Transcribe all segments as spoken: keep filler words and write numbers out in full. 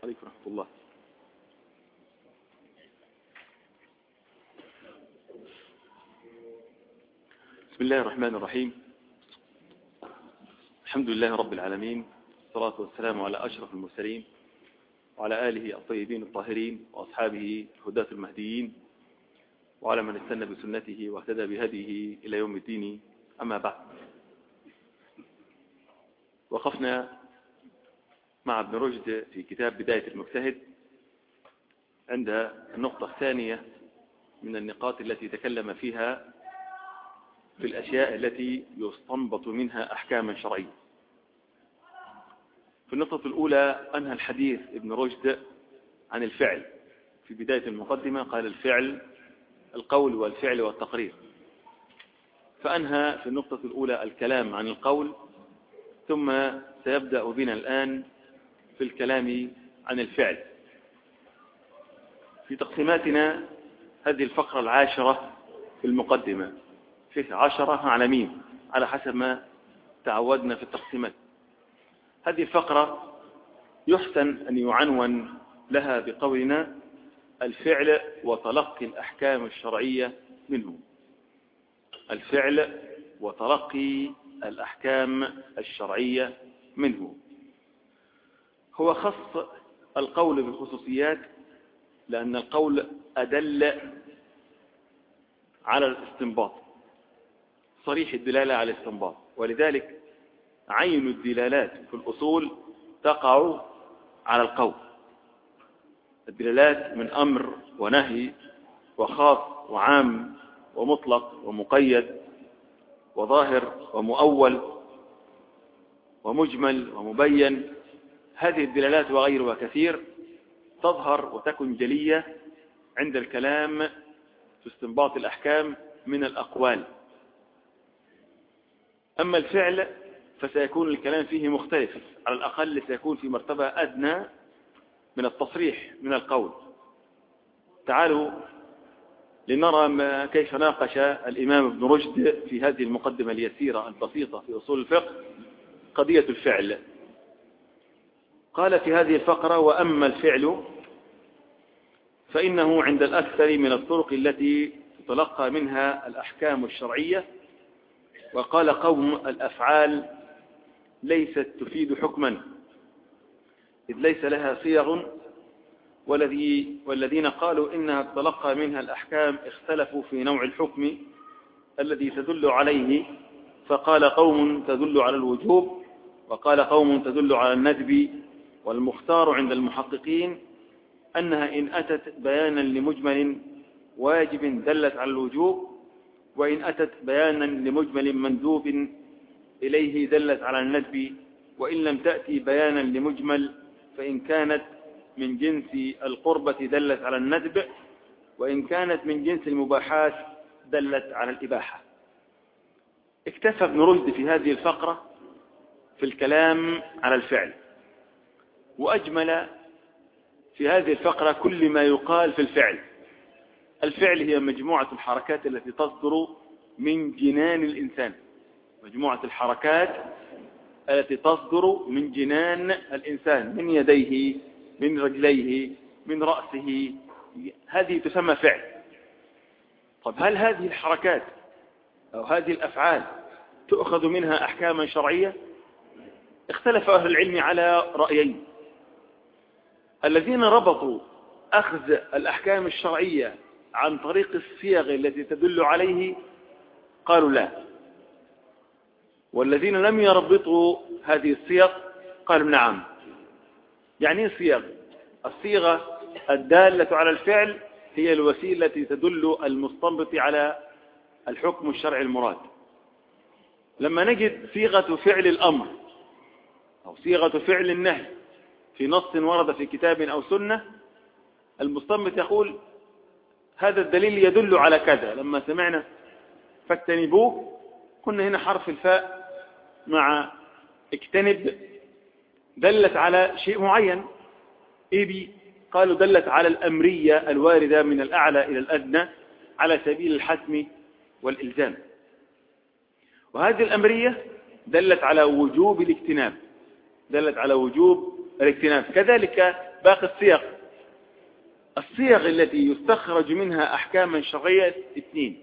عليكم ورحمة الله. بسم الله الرحمن الرحيم. الحمد لله رب العالمين، والصلاة والسلام على أشرف المرسلين وعلى آله الطيبين الطاهرين وأصحابه الهداة المهديين وعلى من استنى بسنته واهتدى بهديه إلى يوم الدين. أما بعد، وقفنا مع ابن رشد في كتاب بداية المجتهد عند النقطة الثانية من النقاط التي تكلم فيها في الأشياء التي يستنبط منها أحكاما شرعية. في النقطة الأولى أنهى الحديث ابن رشد عن الفعل. في بداية المقدمة قال الفعل القول والفعل والتقرير، فأنهى في النقطة الأولى الكلام عن القول، ثم سيبدأ بنا الآن في الكلام عن الفعل. في تقسيماتنا هذه الفقرة العاشرة في المقدمة، فيه عشرة على ميم على حسب ما تعودنا في التقسيمات. هذه الفقرة يحسن أن يعنون لها بقولنا الفعل وتلقي الأحكام الشرعية منه. الفعل وتلقي الأحكام الشرعية منه. هو خص القول بالخصوصيات لأن القول أدل على الاستنباط، صريح الدلالة على الاستنباط، ولذلك عين الدلالات في الأصول تقع على القول. الدلالات من أمر ونهي وخاص وعام ومطلق ومقيد وظاهر ومؤول ومجمل ومبين، هذه الدلالات وغيرها كثير تظهر وتكن جلية عند الكلام في استنباط الأحكام من الأقوال. أما الفعل فسيكون الكلام فيه مختلف، على الأقل سيكون في مرتبة أدنى من التصريح من القول. تعالوا لنرى ما كيف ناقش الإمام ابن رشد في هذه المقدمة اليسيرة البسيطة في أصول الفقه قضية الفعل. قال في هذه الفقرة: وأما الفعل فإنه عند الأكثر من الطرق التي تتلقى منها الأحكام الشرعية. وقال قوم: الأفعال ليست تفيد حكما إذ ليس لها صيغ، والذي والذين قالوا إنها تتلقى منها الأحكام اختلفوا في نوع الحكم الذي تدل عليه، فقال قوم تدل على الوجوب، وقال قوم تدل على الندب، والمختار عند المحققين أنها إن أتت بيانا لمجمل واجب دلت على الوجوب، وإن أتت بيانا لمجمل مندوب إليه دلت على الندب، وإن لم تأتي بيانا لمجمل فإن كانت من جنس القربة دلت على الندب، وإن كانت من جنس المباحات دلت على الإباحة. اكتفى ابن رشد في هذه الفقرة في الكلام على الفعل، وأجمل في هذه الفقرة كل ما يقال في الفعل. الفعل هي مجموعة الحركات التي تصدر من جنان الإنسان، مجموعة الحركات التي تصدر من جنان الإنسان، من يديه، من رجليه، من رأسه، هذه تسمى فعل. طب هل هذه الحركات أو هذه الأفعال تؤخذ منها أحكاما شرعية؟ اختلف أهل العلم على رأيين. الذين ربطوا أخذ الأحكام الشرعية عن طريق الصيغ التي تدل عليه قالوا لا، والذين لم يربطوا هذه الصيغ قالوا نعم. يعني ايه صيغ؟ الصيغة الدالة على الفعل هي الوسيلة التي تدل المستنبط على الحكم الشرعي المراد. لما نجد صيغة فعل الأمر أو صيغة فعل النهي في نص ورد في كتاب أو سنة، المستنبط يقول هذا الدليل يدل على كذا. لما سمعنا فاجتنبوه، كنا هنا حرف الفاء مع اجتنب دلت على شيء معين. إيبي قالوا دلت على الأمرية الواردة من الأعلى إلى الأدنى على سبيل الحتم والإلزام، وهذه الأمرية دلت على وجوب الاجتناب، دلت على وجوب الاجتناب. كذلك باقي الصيغ. الصيغ التي يستخرج منها أحكاما شرعية اثنين: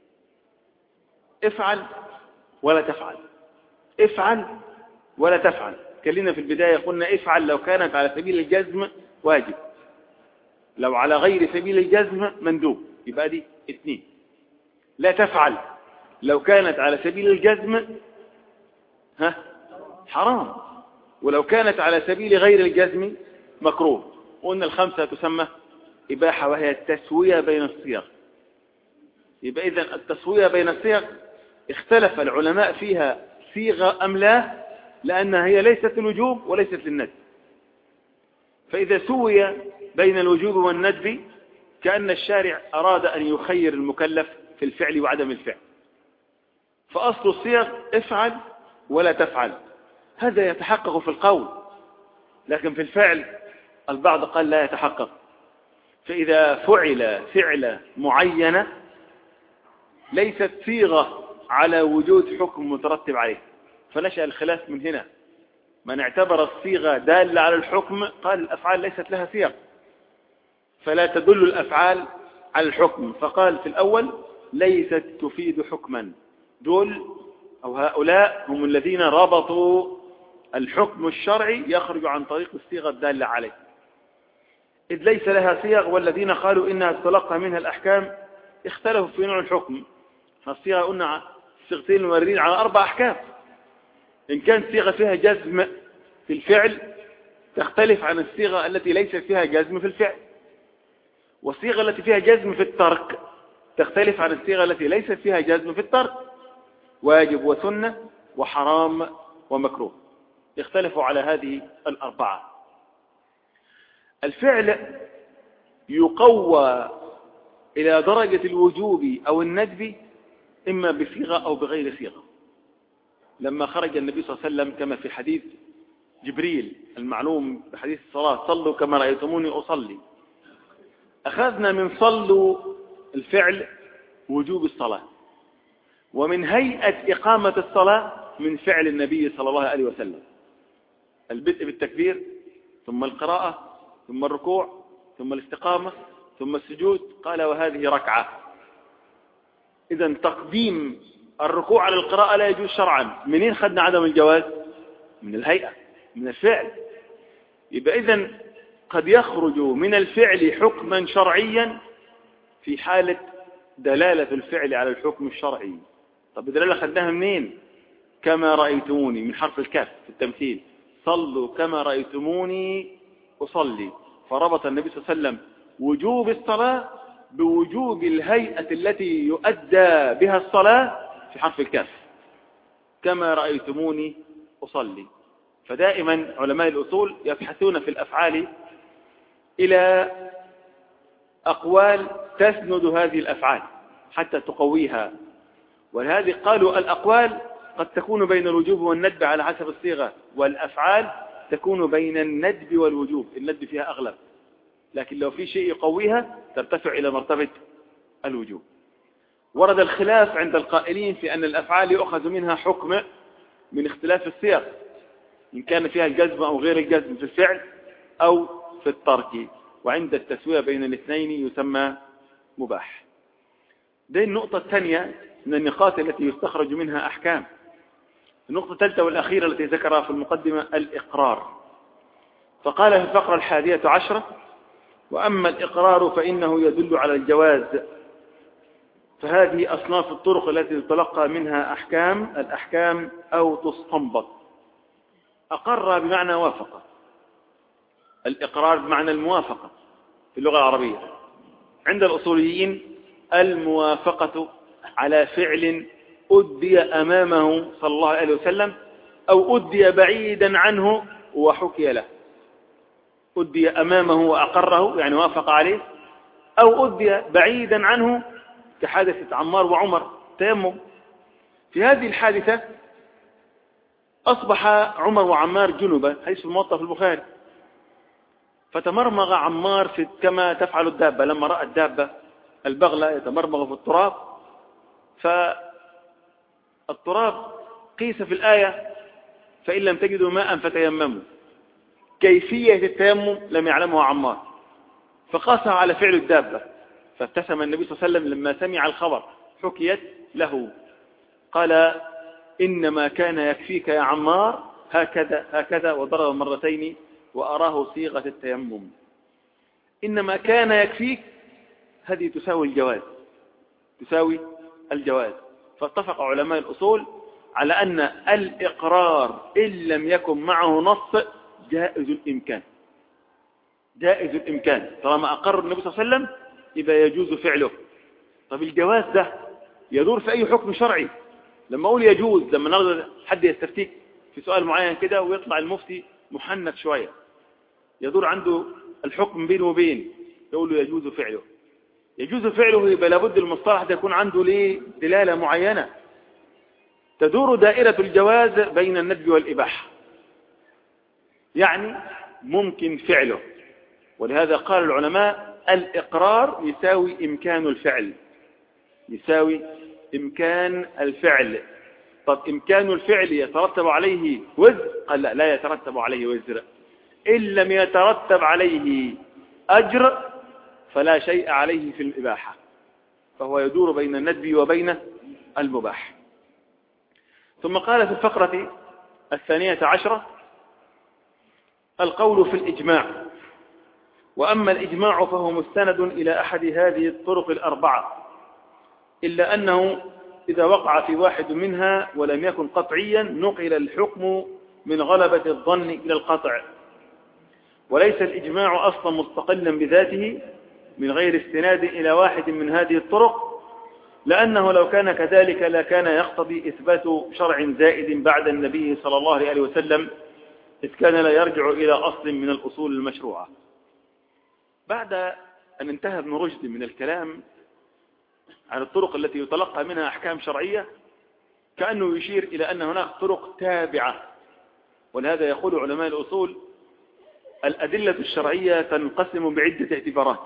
افعل ولا تفعل، افعل ولا تفعل. كلنا في البداية قلنا افعل لو كانت على سبيل الجزم واجب، لو على غير سبيل الجزم مندوب، يبقى دي اثنين. لا تفعل لو كانت على سبيل الجزم ها حرام، ولو كانت على سبيل غير الجزم مكروه. وقلنا الخمسة تسمى إباحة، وهي التسوية بين الصيغ. يبقى إذن التسوية بين الصيغ اختلف العلماء فيها صيغة أم لا، لأنها هي ليست الوجوب وليست للندب. فإذا سوي بين الوجوب والندب كأن الشارع أراد أن يخير المكلف في الفعل وعدم الفعل. فأصل الصيغ افعل ولا تفعل، هذا يتحقق في القول، لكن في الفعل البعض قال لا يتحقق. فإذا فعل فعل معينة ليست صيغة على وجود حكم مترتب عليه، فنشأ الخلاف من هنا. من اعتبر الصيغة دالة على الحكم قال الأفعال ليست لها صيغ، فلا تدل الأفعال على الحكم، فقال في الأول ليست تفيد حكما. دول أو هؤلاء هم الذين ربطوا الحكم الشرعي يخرج عن طريق الصيغة الدالة عليه، إذ ليس لها صيغ. والذين قالوا إنها تتلقى منها الأحكام اختلفوا في نوع الحكم. فالصيغة قلنا الصيغتين الموردين على أربع أحكام. إن كانت صيغة فيها جزم في الفعل تختلف عن الصيغة التي ليست فيها جزم في الفعل، والصيغة التي فيها جزم في الترك تختلف عن الصيغة التي ليست فيها جزم في الترك. واجب وسنة وحرام ومكروه يختلفوا على هذه الأربعة. الفعل يقوى إلى درجة الوجوب أو الندب إما بصيغة أو بغير صيغة. لما خرج النبي صلى الله عليه وسلم كما في حديث جبريل المعلوم بحديث الصلاة: صلوا كما رأيتموني أصلي، أخذنا من صلوا الفعل وجوب الصلاة، ومن هيئة إقامة الصلاة من فعل النبي صلى الله عليه وسلم: البدء بالتكبير، ثم القراءة، ثم الركوع، ثم الاستقامة، ثم السجود. قال وهذه ركعة. إذن تقديم الركوع على القراءة لا يجوز شرعا. منين خدنا عدم الجواز؟ من الهيئة، من الفعل. يبقى إذن قد يخرج من الفعل حكما شرعيا في حالة دلالة الفعل على الحكم الشرعي. طب الدلالة خدناها منين؟ كما رأيتموني، من حرف الكاف في التمثيل: صلوا كما رأيتموني أصلي. فربط النبي صلى الله عليه وسلم وجوب الصلاة بوجوب الهيئة التي يؤدى بها الصلاة في حرف الكاف: كما رأيتموني أصلي. فدائما علماء الأصول يبحثون في الأفعال إلى أقوال تسند هذه الأفعال حتى تقويها. ولهذه قالوا الأقوال قد تكون بين الوجوب والندب على حسب الصيغة، والأفعال تكون بين الندب والوجوب، الندب فيها أغلب، لكن لو في شيء يقويها ترتفع إلى مرتبة الوجوب. ورد الخلاف عند القائلين في أن الأفعال يؤخذ منها حكم من اختلاف الصيغ، إن كان فيها الجزم أو غير الجزم في الفعل أو في الترك، وعند التسوية بين الاثنين يسمى مباح. دي النقطة الثانية من النقاط التي يستخرج منها أحكام. النقطة الثالثة والأخيرة التي ذكرها في المقدمة الإقرار. فقال في الفقرة الحادية عشرة: وأما الإقرار فإنه يدل على الجواز. فهذه أصناف الطرق التي تتلقى منها أحكام الأحكام أو تستنبط. أقر بمعنى وافق، الإقرار بمعنى الموافقة في اللغة العربية. عند الأصوليين الموافقة على فعل أدي أمامه صلى الله عليه وسلم أو أدي بعيدا عنه وحكي له. أدي أمامه وأقره يعني وافق عليه، أو أدي بعيدا عنه كحادثة عمار وعمر تيمم. في هذه الحادثة أصبح عمر وعمار جنبا، حيث في الموطأ في البخاري، فتمرمغ عمار في كما تفعل الدابة لما رأى الدابة البغلة يتمرمغ في التراب. فالتراب قيس في الآية: فإن لم تجدوا ماء فتيمموا. كيفية التيمم لم يعلمها عمار، فقاسها على فعل الدابة. فابتسم النبي صلى الله عليه وسلم لما سمع الخبر حكيت له، قال إنما كان يكفيك يا عمار هكذا هكذا، وضرب مرتين وأراه صيغة التيمم. إنما كان يكفيك هذه تساوي الجواز، تساوي الجواز. فاتفق علماء الأصول على أن الإقرار إن لم يكن معه نص جائز الإمكان، جائز الإمكان طالما أقر النبي صلى الله عليه وسلم يبقى يجوز فعله. طب الجواز ده يدور في أي حكم شرعي؟ لما أقول يجوز، لما نرد حد يستفتيك في سؤال معين كده ويطلع المفتي محنك شوية، يدور عنده الحكم بينه وبين، يقول له يجوز فعله. يجوز فعله يبقى لابد المصطلح ده يكون عنده ليه دلالة معينة. تدور دائرة الجواز بين الندب والإباحة، يعني ممكن فعله. ولهذا قال العلماء الإقرار يساوي إمكان الفعل، يساوي إمكان الفعل. طب إمكان الفعل يترتب عليه وزر؟ قال لا، لا يترتب عليه وزر. إن لم يترتب عليه أجر فلا شيء عليه في الإباحة، فهو يدور بين الندب وبين المباح. ثم قال في الفقرة الثانية عشرة القول في الإجماع. وأما الإجماع فهو مستند إلى أحد هذه الطرق الأربعة، إلا أنه إذا وقع في واحد منها ولم يكن قطعيا نقل الحكم من غلبة الظن إلى القطع. وليس الإجماع أصلا مستقلا بذاته من غير استناد إلى واحد من هذه الطرق، لأنه لو كان كذلك لكان يقتضي إثبات شرع زائد بعد النبي صلى الله عليه وسلم، إذ كان لا يرجع إلى أصل من الأصول المشروعة. بعد أن انتهى ابن رشد من الكلام عن الطرق التي يتلقى منها أحكام شرعية، كأنه يشير إلى أن هناك طرق تابعة. ولهذا يقول علماء الأصول الأدلة الشرعية تنقسم بعدة اعتبارات.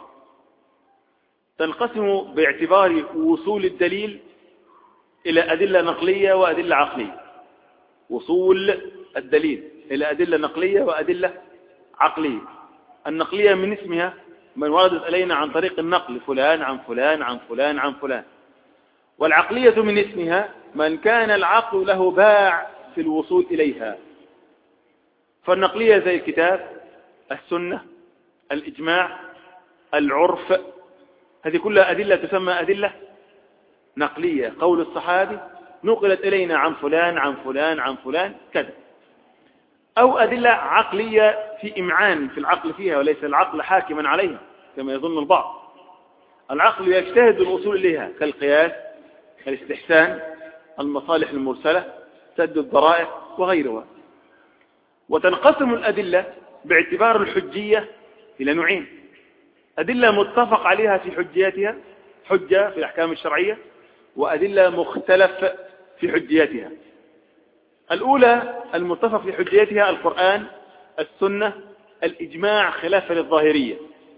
تنقسم باعتبار وصول الدليل إلى أدلة نقلية وأدلة عقلية. وصول الدليل إلى أدلة نقلية وأدلة عقلية. النقلية من اسمها من وردت إلينا عن طريق النقل، فلان عن فلان عن فلان عن فلان. والعقلية من اسمها من كان العقل له باع في الوصول إليها. فالنقلية زي الكتاب، السنة، الإجماع، العرف، هذه كلها أدلة تسمى أدلة نقلية. قول الصحابي نقلت إلينا عن فلان عن فلان عن فلان كذا. أو أدلة عقلية في إمعان في العقل فيها، وليس العقل حاكما عليها كما يظن البعض. العقل يجتهد الوصول إليها كالقياس، كالاستحسان، المصالح المرسلة، سد الذرائع وغيرها. وتنقسم الأدلة باعتبار الحجية إلى نوعين: أدلة متفق عليها في حجياتها، حجة في الأحكام الشرعية، وأدلة مختلف في حجياتها. الأولى المتفق في حجياتها القرآن، السنة، الإجماع خلافا للظاهرية.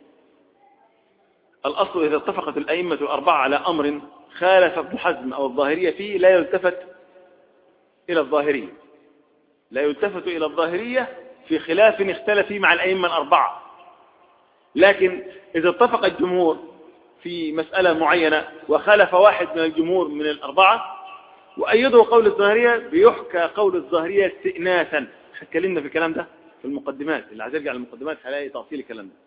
الأصل إذا اتفقت الأئمة الأربعة على أمر خالف ابن حزم أو الظاهرية فيه لا يلتفت إلى الظاهرية، لا يلتفت إلى الظاهرية في خلاف اختلف فيه مع الأئمة الأربعة. لكن إذا اتفق الجمهور في مسألة معينة وخالف واحد من الجمهور من الأربعة وأيضوا قول الظاهرية، بيحكى قول الظاهرية استئناسا. اتكلمنا في الكلام ده في المقدمات، اللي عايز يرجع للمقدمات هلاقي تفصيل الكلام ده.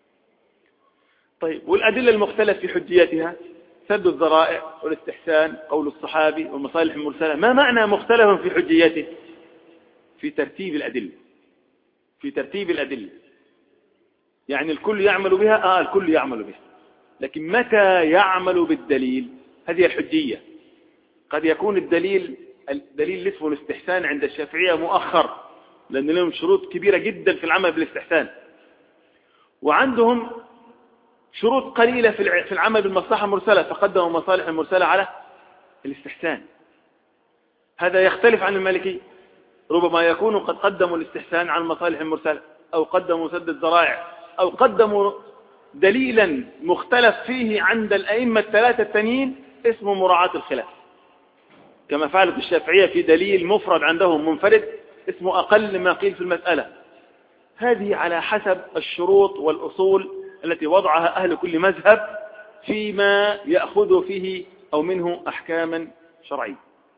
طيب، والأدلة المختلف في حجيتها سد الذرائع والاستحسان، قول الصحابي والمصالح المرسلة. ما معنى مختلف في حجيته؟ في ترتيب الأدلة، في ترتيب الأدلة. يعني الكل يعمل بها، آه الكل يعمل بها، لكن متى يعمل بالدليل؟ هذه الحجية. قد يكون الدليل الدليل اللي اسمه الاستحسان عند الشافعية مؤخر، لأن لهم شروط كبيرة جدا في العمل بالاستحسان، وعندهم شروط قليلة في العمل بالمصلحة المرسلة، فقدموا المصالح المرسلة على الاستحسان. هذا يختلف عن المالكي، ربما يكون قد قدموا الاستحسان على المصالح المرسلة، أو قدموا سد الذرائع، أو قدموا دليلا مختلف فيه عند الأئمة الثلاثة التانيين اسمه مراعاة الخلاف، كما فعلت الشافعية في دليل مفرد عندهم منفرد اسمه أقل ما قيل في المسألة. هذه على حسب الشروط والأصول التي وضعها أهل كل مذهب فيما يأخذ فيه أو منه أحكاما شرعية.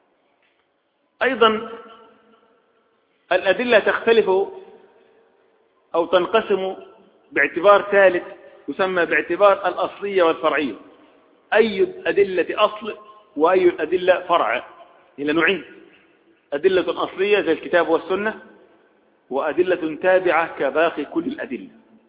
أيضا الأدلة تختلف أو تنقسم باعتبار ثالث يسمى باعتبار الأصلية والفرعية. أي الأدلة أصل وأي الأدلة فرع، إلى نوعين: أدلة أصلية زي الكتاب والسنة، وأدلة تابعة كباقي كل الأدلة.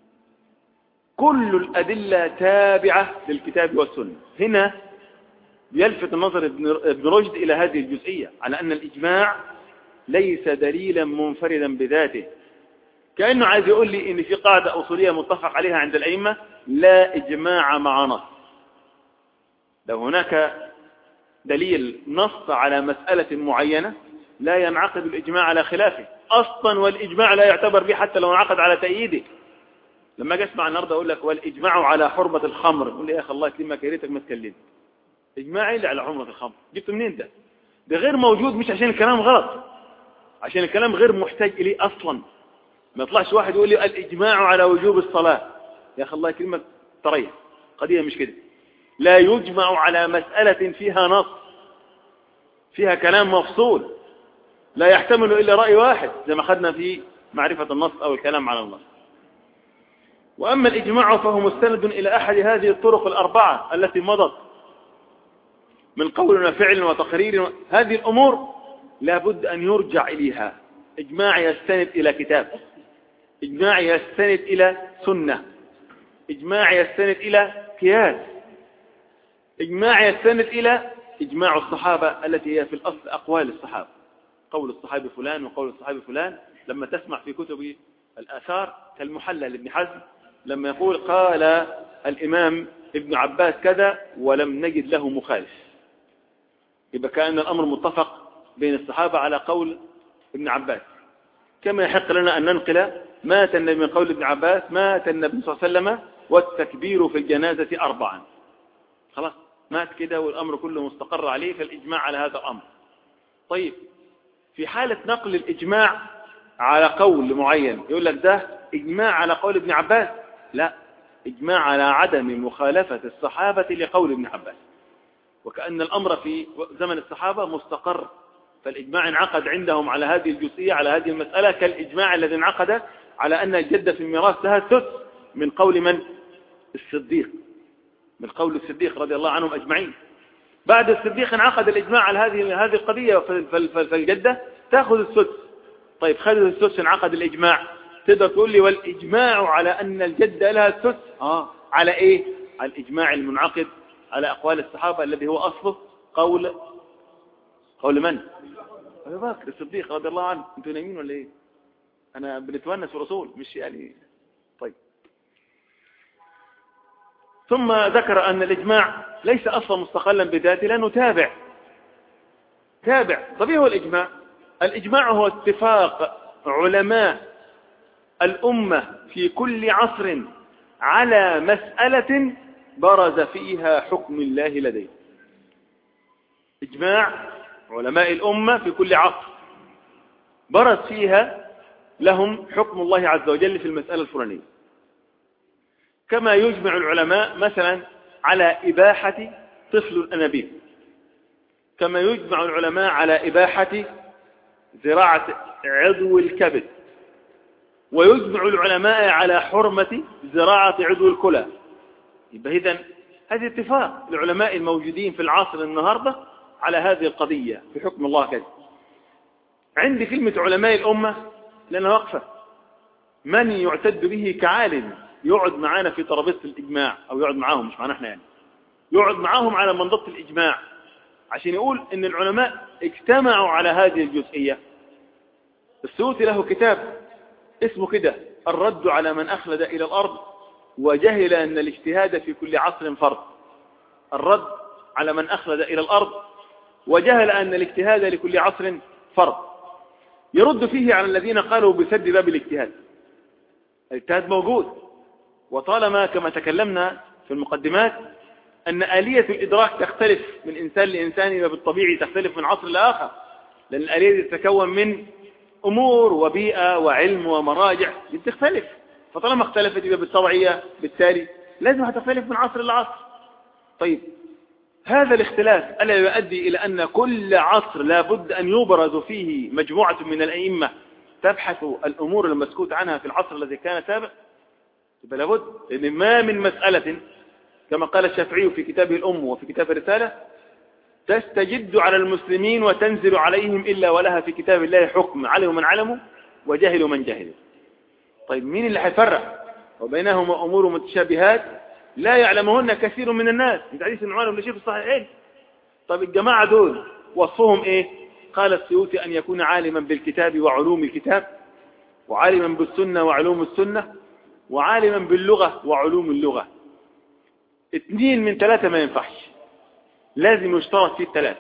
كل الأدلة تابعة للكتاب والسنة. هنا يلفت النظر ابن رشد إلى هذه الجزئية، على أن الإجماع ليس دليلا منفردا بذاته، كأنه عايز يقول لي إن في قاعدة أصولية متفق عليها عند الأئمة: لا إجماع مع نص. لو هناك دليل نص على مسألة معينة لا ينعقد الإجماع على خلافه أصلا، والإجماع لا يعتبر به حتى لو انعقد على تأييده. لما أجي أسمع النهارده أقول لك والإجماع على حرمة الخمر، يقول لي يا أخي الله يكرمك يا ريتك ما تكلمت. إجماعي اللي على حرمة الخمر جبته منين ده؟ ده غير موجود، مش عشان الكلام غلط، عشان الكلام غير محتاج إليه أصلا. ما يطلعش واحد يقول لي الإجماع على وجوب الصلاة، يا أخي الله يكرمك تريح، قضية مش كده. لا يجمع على مسألة فيها نص، فيها كلام مفصول لا يحتمل إلا رأي واحد، زي ما خدنا في معرفة النص أو الكلام على النص. وأما الإجماع فهو مستند إلى أحد هذه الطرق الأربعة التي مضت من قول وفعل وتقرير. هذه الأمور لابد أن يرجع إليها. إجماع يستند إلى كتاب، إجماع يستند إلى سنة، إجماع يستند إلى قياس، إجماع يستند إلى إجماع الصحابة التي هي في الأصل أقوال الصحابة، قول الصحابي فلان وقول الصحابي فلان. لما تسمع في كتب الآثار كالمحلى لابن حزم لما يقول قال الإمام ابن عباس كذا ولم نجد له مخالف، يبقى كأن الأمر متفق بين الصحابة على قول ابن عباس. كما يحق لنا أن ننقل مات النبي من قول ابن عباس مات النبي صلى الله عليه وسلم والتكبير في الجنازة أربعا. خلاص مات كده والأمر كله مستقر عليه، فالإجماع على هذا الأمر. طيب في حالة نقل الإجماع على قول معين يقول لك ده إجماع على قول ابن عباس، لا، إجماع على عدم مخالفة الصحابة لقول ابن عباس. وكأن الأمر في زمن الصحابة مستقر، فالإجماع انعقد عندهم على هذه الجزئية على هذه المسألة كالإجماع الذي انعقد على أن الجدة في الميراث لها ثلث من قول من؟ الصديق، من قول الصديق رضي الله عنهم أجمعين. بعد الصديق انعقد الإجماع على هذه هذه القضية، فالجدة تأخذ الثلث. طيب خذ الثلث انعقد الإجماع، تقدر تقول لي والإجماع على أن الجدة لها الثلث؟ آه على إيه؟ على الإجماع المنعقد على أقوال الصحابة الذي هو أصله قول قول من؟ أبي بكر الصديق رضي الله عنه. أنتوا نايمين ولا إيه؟ أنا بنتونس في الرسول مش يعني. طيب ثم ذكر أن الإجماع ليس أصلا مستقلا بذاته لأنه تابع تابع. طب إيه هو الإجماع؟ الإجماع هو اتفاق علماء الأمة في كل عصر على مسألة برز فيها حكم الله لديه. إجماع علماء الأمة في كل عصر برز فيها لهم حكم الله عز وجل في المسألة الفلانية. كما يجمع العلماء مثلا على إباحة طفل الأنابيب، كما يجمع العلماء على إباحة زراعة عضو الكبد، ويجمع العلماء على حرمة زراعة عضو الكلى. يبقى إذن هذا اتفاق العلماء الموجودين في العصر النهاردة على هذه القضية في حكم الله كذا. عندي كلمة علماء الأمة لأنها وقفة، من يعتد به كعالم يقعد معانا في ترابيزة الإجماع، أو يقعد معاهم مش معنا احنا يعني، يقعد معاهم على منضبط الإجماع عشان يقول إن العلماء اجتمعوا على هذه الجزئية. السيوطي له كتاب اسمه كده الرد على من أخلد إلى الأرض وجهل أن الاجتهاد في كل عصر فرض. الرد على من أخلد إلى الأرض وجهل أن الاجتهاد لكل عصر فرض. يرد فيه على الذين قالوا بسد باب الاجتهاد. الاجتهاد موجود، وطالما كما تكلمنا في المقدمات أن آلية الإدراك تختلف من إنسان لإنسان، وبالطبيعي تختلف من عصر لآخر، لأن الآلية تتكون من أمور وبيئة وعلم ومراجع بتختلف، فطالما اختلفت يبقى بالطبعية بالتالي لازم هتختلف من عصر لعصر. طيب هذا الاختلاف ألا يؤدي إلى أن كل عصر لابد أن يبرز فيه مجموعة من الأئمة تبحث الأمور المسكوت عنها في العصر الذي كان سابق؟ يبقى لابد، لأن ما من مسألة كما قال الشافعي في كتابه الأم وفي كتاب الرسالة تستجد على المسلمين وتنزل عليهم إلا ولها في كتاب الله حكم، علموا من علموا وجهلوا من جهلوا. طيب مين اللي هيفرق وبينهما أمور متشابهات لا يعلمهن كثير من الناس؟ في حديث النعمان بن بشير في الصحيحين. طيب الجماعة دول وصفهم إيه؟ قال السيوطي أن يكون عالما بالكتاب وعلوم الكتاب، وعالما بالسنة وعلوم السنة، وعالما باللغة وعلوم اللغة. اثنين من ثلاثة ما ينفعش، لازم يشترط فيه الثلاثة.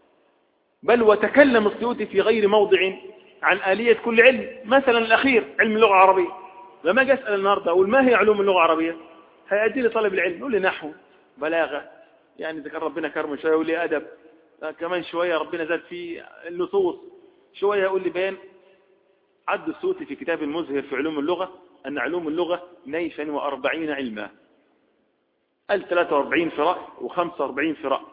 بل وتكلم السيوطي في غير موضع عن آلية كل علم، مثلا الأخير علم اللغة العربية. لما أجي أسأل النهاردة أقول ما هي علوم اللغة العربية؟ هيأدي لي طالب العلم يقول لي نحو، بلاغة، يعني إذا كان ربنا كرمه شوية يقول لي أدب، كمان شوية ربنا زاد في النصوص، شوية يقول لي بيان. عد السيوطي في كتاب المزهر في علوم اللغة أن علوم اللغة نيفا وأربعين علما، قال ثلاثة وأربعين في رأي وخمسة وأربعين في رأي.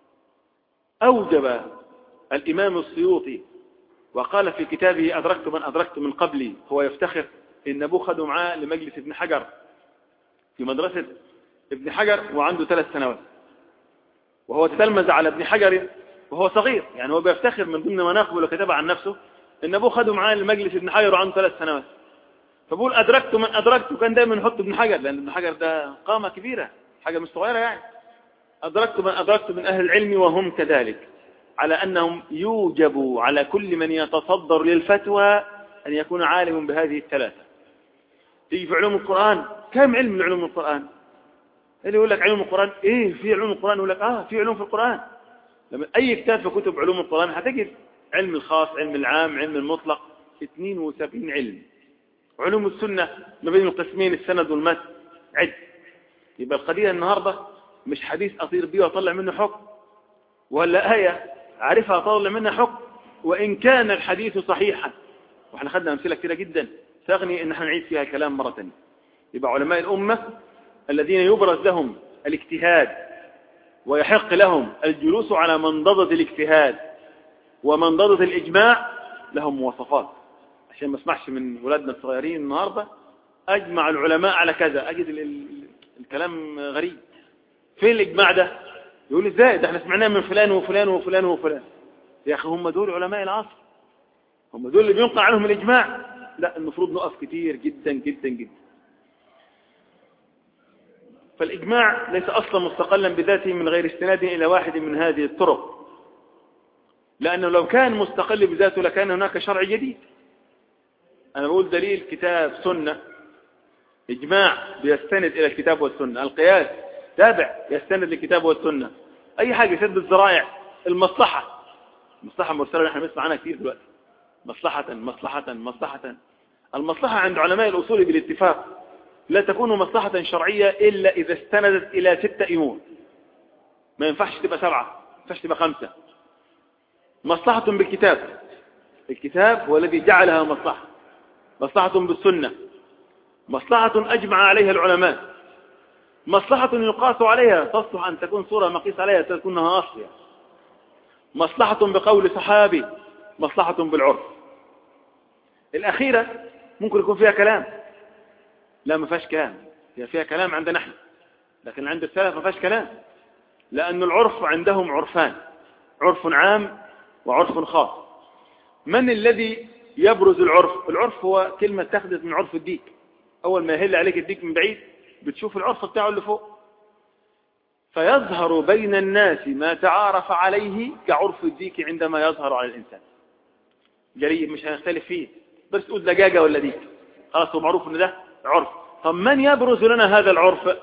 أوجب الإمام السيوطي وقال في كتابه أدركت من أدركت من قبلي، هو يفتخر إن أبوه خده معاه لمجلس ابن حجر في مدرسة ابن حجر وعنده ثلاث سنوات، وهو تتلمذ على ابن حجر وهو صغير، يعني هو بيفتخر من ضمن مناقبه اللي كتبها عن نفسه إن أبوه خده معاه لمجلس ابن حجر وعنده ثلاث سنوات. فبقول أدركت من أدركت، وكان دايما يحط ابن حجر لأن ابن حجر ده قامة كبيرة، حاجة مش صغيرة يعني. أدركت من أدركت من أهل العلم وهم كذلك، على أنهم يوجب على كل من يتصدر للفتوى أن يكون عالم بهذه الثلاثة. تيجي في علوم القرآن، كم علم من علوم القرآن؟ اللي يقول لك علوم القرآن إيه؟ في علوم القرآن، يقول لك آه في علوم في القرآن. لما أي كتاب في كتب علوم القرآن هتجد علم الخاص، علم العام، علم المطلق، اثنين وسبعين علم. علوم السنة ما بين القسمين السند والمتن عد. يبقى القضية النهاردة مش حديث أطير بيه وأطلع منه حكم، ولا آية أعرفها أطلع منها حكم وإن كان الحديث صحيحا. وإحنا خدنا أمثلة كثيرة جدا تغني إن احنا نعيد فيها الكلام مرة ثانية. يبقى علماء الأمة الذين يبرز لهم الاجتهاد ويحق لهم الجلوس على منضدة الاجتهاد ومنضدة الإجماع لهم مواصفات، عشان ما اسمعش من ولادنا الصغيرين النهاردة أجمع العلماء على كذا، أجد ال ال الكلام غريب. فين الإجماع ده؟ يقول إزاي ده احنا سمعناه من فلان وفلان وفلان وفلان. يا أخي هم دول علماء العصر، هم دول اللي بينقع عنهم الإجماع. لا، المفروض نقف كتير جدا جدا جدا. فالإجماع ليس أصلا مستقلا بذاته من غير استناد إلى واحد من هذه الطرق، لأنه لو كان مستقل بذاته لكان هناك شرع جديد. أنا بقول دليل كتاب سنة، إجماع بيستند إلى الكتاب والسنة، القياس تابع يستند للكتاب والسنة، أي حاجة سد الذرائع، المصلحة، مصلحة مرسلة نحن بنسمع عنها كثير دلوقتي، مصلحة مصلحة مصلحة. المصلحة عند علماء الأصول بالاتفاق لا تكون مصلحة شرعية إلا إذا استندت إلى ستة أمور. ما ينفعش تبقى سبعة، ما ينفعش تبقى خمسة. مصلحة بالكتاب، الكتاب هو الذي جعلها مصلحة. مصلحة بالسنة، مصلحة أجمع عليها العلماء. مصلحة يقاس عليها، تصلح أن تكون صورة مقيس عليها تكونها أصلية. مصلحة بقول صحابي، مصلحة بالعرف. الأخيرة ممكن يكون فيها كلام، لا ما فيهاش كلام، هي فيها كلام عندنا نحن، لكن عند السلف ما فيهاش كلام، لأن العرف عندهم عرفان، عرف عام وعرف خاص. من الذي يبرز العرف؟ العرف هو كلمة تاخذت من عرف الديك، أول ما يهل عليك الديك من بعيد بتشوف العرف بتاعه اللي فوق، فيظهر بين الناس ما تعارف عليه كعرف الديك عندما يظهر على الإنسان. جريء مش هنختلف فيه، بس تقول دجاجة ولا ديك، خلاص هو معروف ان ده عرف. طب من يبرز لنا هذا العرف؟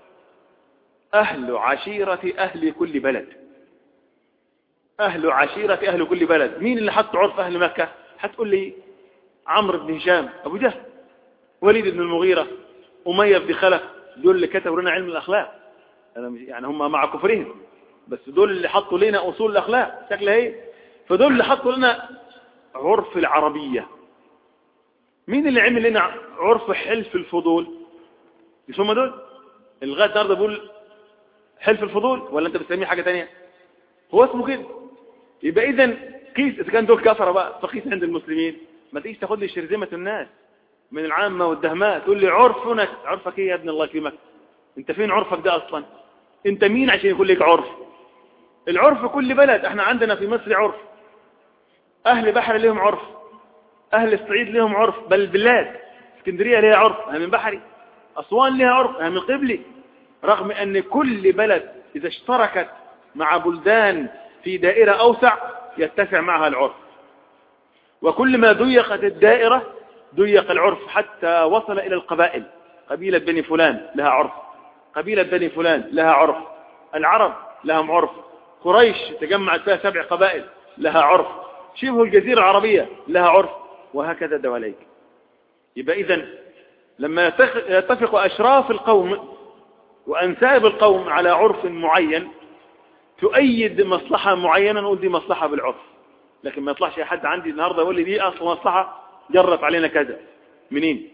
أهل عشيرة أهل كل بلد. أهل عشيرة أهل كل بلد. مين اللي حط عرف أهل مكة؟ هتقول لي عمرو بن هشام، أبو جهل، وليد بن المغيرة، أمية بن خلف، دول اللي كتبوا لنا علم الأخلاق. يعني هم مع كفرهم، بس دول اللي حطوا لنا أصول الأخلاق شكلها ايه. فدول اللي حطوا لنا عرف العربية. مين اللي عمل لنا عرف حلف الفضول؟ مش هم دول لغاية النهارده بقول حلف الفضول، ولا انت بتسميه حاجة تانية؟ هو اسمه كده. يبقى اذا قيس اذا كان دول كفرة بقى، فقيس عند المسلمين. ما تيجي تاخد لي شرذمة الناس من العامة والدهماء تقول لي عرفنا. عرفك ايه يا ابن الله يكرمك؟ انت فين عرفك ده اصلا؟ انت مين عشان يقول لك عرف؟ العرف كل بلد. احنا عندنا في مصر عرف، اهل بحر لهم عرف، اهل الصعيد لهم عرف، بل البلاد اسكندرية لها عرف، انا من بحري. اسوان لها عرف، انا من قبلي. رغم ان كل بلد اذا اشتركت مع بلدان في دائرة اوسع يتسع معها العرف، وكل ما ضيقت الدائرة ضيق العرف حتى وصل الى القبائل. قبيلة بني فلان لها عرف، قبيلة بني فلان لها عرف، العرب لهم عرف، قريش تجمعت فيها سبع قبائل لها عرف، شبه الجزيرة العربية لها عرف، وهكذا دواليك. يبقى إذن لما يتفق أشراف القوم وأنساب القوم على عرف معين تؤيد مصلحة معينة، نقول دي مصلحة بالعرف. لكن ما يطلعش أحد عندي النهاردة يقول لي دي أصل مصلحة جرت علينا كذا. منين؟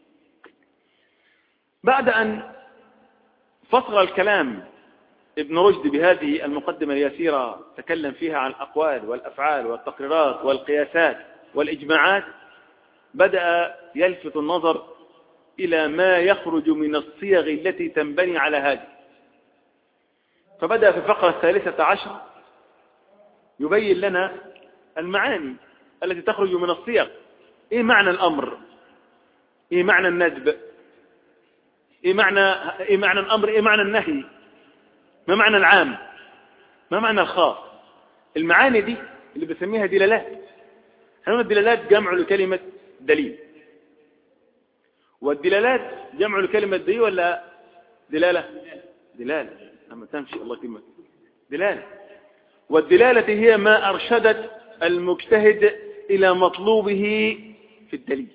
بعد أن فصل الكلام ابن رشد بهذه المقدمة اليسيرة تكلم فيها عن الأقوال والأفعال والتقريرات والقياسات والإجماعات، بدأ يلفت النظر إلى ما يخرج من الصيغ التي تنبني على هذه. فبدأ في الفقرة الثالثة عشر يبين لنا المعاني التي تخرج من الصيغ. إيه معنى الأمر؟ إيه معنى الندب؟ إيه معنى, إيه معنى الأمر؟ إيه معنى النهي؟ ما معنى العام؟ ما معنى الخاص؟ المعاني دي اللي بسميها دلالات. هنقول الدلالات جمع لكلمة دليل، والدلالات جمع لكلمة دليل ولا دلالة؟ دلالة. لما تمشي الله يكرمك دلالة. والدلالة هي ما أرشدت المجتهد إلى مطلوبه في الدليل.